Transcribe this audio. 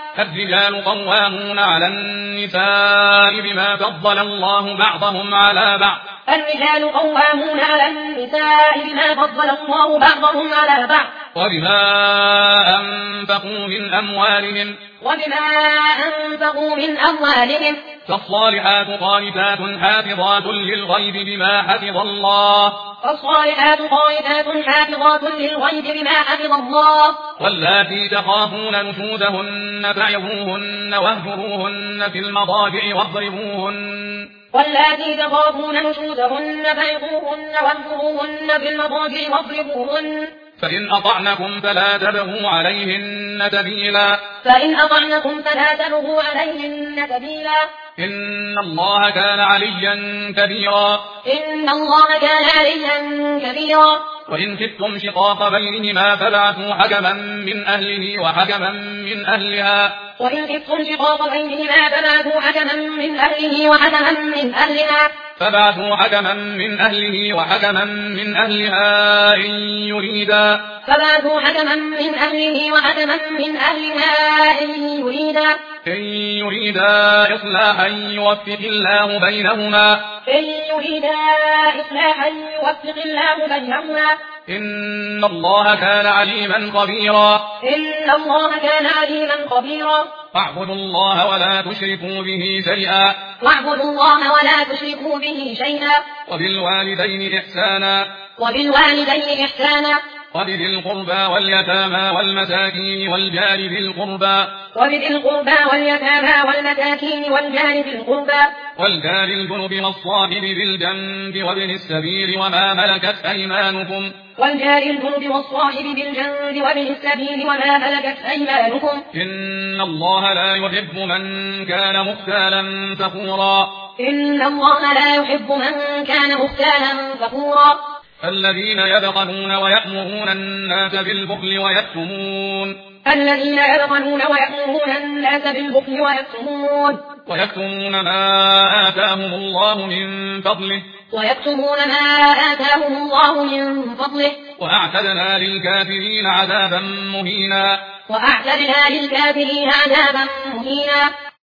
الرجال قوامون على النساء بما فضل الله بعضهم على بعض. الرجال قوامون على النساء بما فضل الله بعضهم على بعض. وبما أنفقوا من أموالهم. فالصالحات قانتات حافظات للغيب بما حفظ الله. واللاتي تخافون نشوزهن فعظوهن واهجروهن في المضاجع واضربوهن. فإن أطعنكم فلا تبغوا عليهن سبيلا. إن الله كان عليا كبيرا. وإن خفتم شقاق بينهما فابعثوا حكما من أهله وحكما من أهلها. إن يريدا إصلاحا يوفق الله بينهما. إن الله كان عليما خبيرا. واعبدوا الله ولا تشركوا به شيئا. وبالوالدين إحسانا. وبذي القربى واليتامى والمساكين والجار ذي القربى. والجار الجنب والصاحب بالجنب وابن السبيل وما ملكت أيمانكم. إن الله لا يحب من كان مختالا فخورا. الذين يبخلون ويأمرون الناس بالبخل ويكتمون ما آتاهم الله من فضله. وأعتدنا للكافرين عذابا مهينا.